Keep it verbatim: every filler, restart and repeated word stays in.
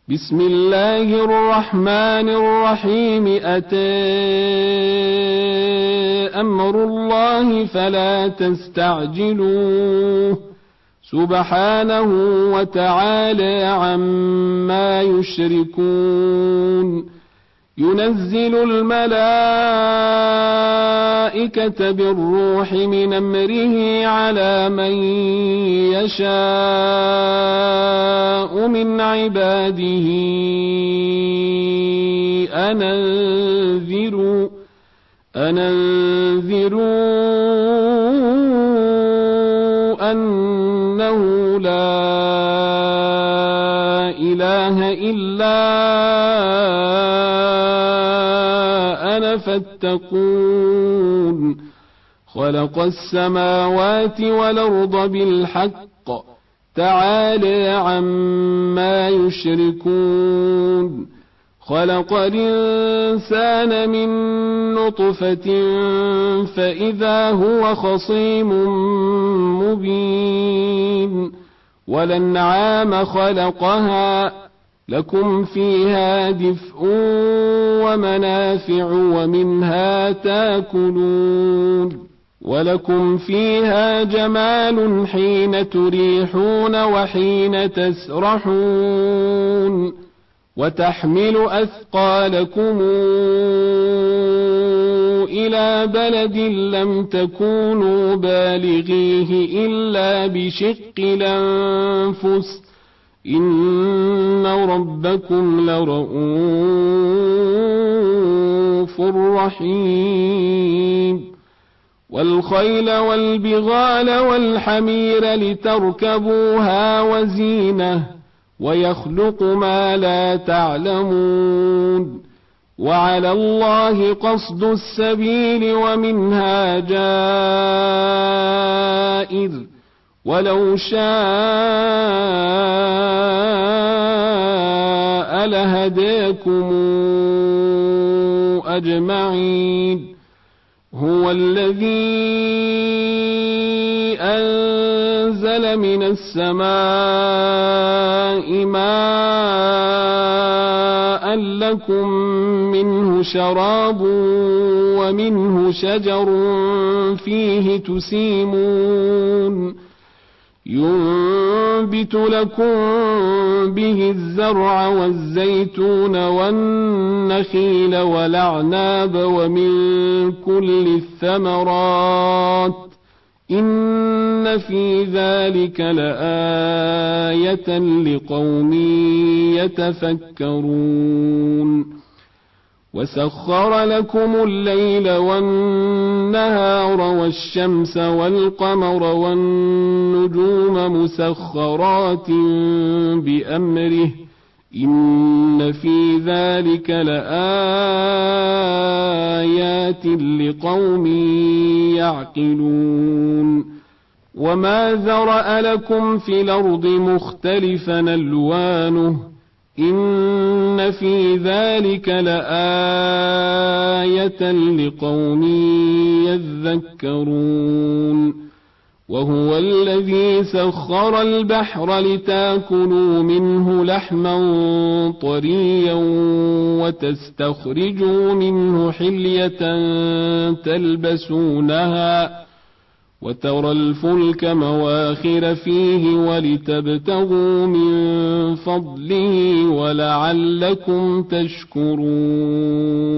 بسم الله الرحمن الرحيم أتى أمر الله فلا تستعجلوه سبحانه وتعالى عما يشركون ينزل الملائكة بالروح من أمره على من يشاء من عباده أن أنذروا أن أنذروا أنه لا إله إلا أنا فاتقون خلق السماوات والأرض بالحق تعالى عما يشركون خلق الإنسان من نطفة فإذا هو خصيم مبين والأنعام خلقها لكم فيها دفء ومنافع ومنها تاكلون ولكم فيها جمال حين تريحون وحين تسرحون وتحمل أثقالكم إلى بلد لم تكونوا بالغيه إلا بشق الأنفس إن ربكم لرؤوف رحيم والخيل والبغال والحمير لتركبوها وزينة ويخلق ما لا تعلمون وعلى الله قصد السبيل ومنها جائر ولو شاء لهداكم أجمعين هو الذي أنزل من السماء ماء لكم منه شراب ومنه شجر فيه تسيمون ينبت لكم به الزرع والزيتون والنخيل والأعناب ومن كل الثمرات إن في ذلك لآية لقوم يتفكرون وسخر لكم الليل والنهار والشمس والقمر والنجوم مسخرات بأمره إن في ذلك لآيات لقوم يعقلون وما ذرأ لكم في الأرض مختلفا ألوانه إن في ذلك لآية لقوم يذكرون وهو الذي سخر البحر لتاكلوا منه لحما طريا وتستخرجوا منه حلية تلبسونها وترى الفلك مواخر فيه ولتبتغوا من فضله ولعلكم تشكرون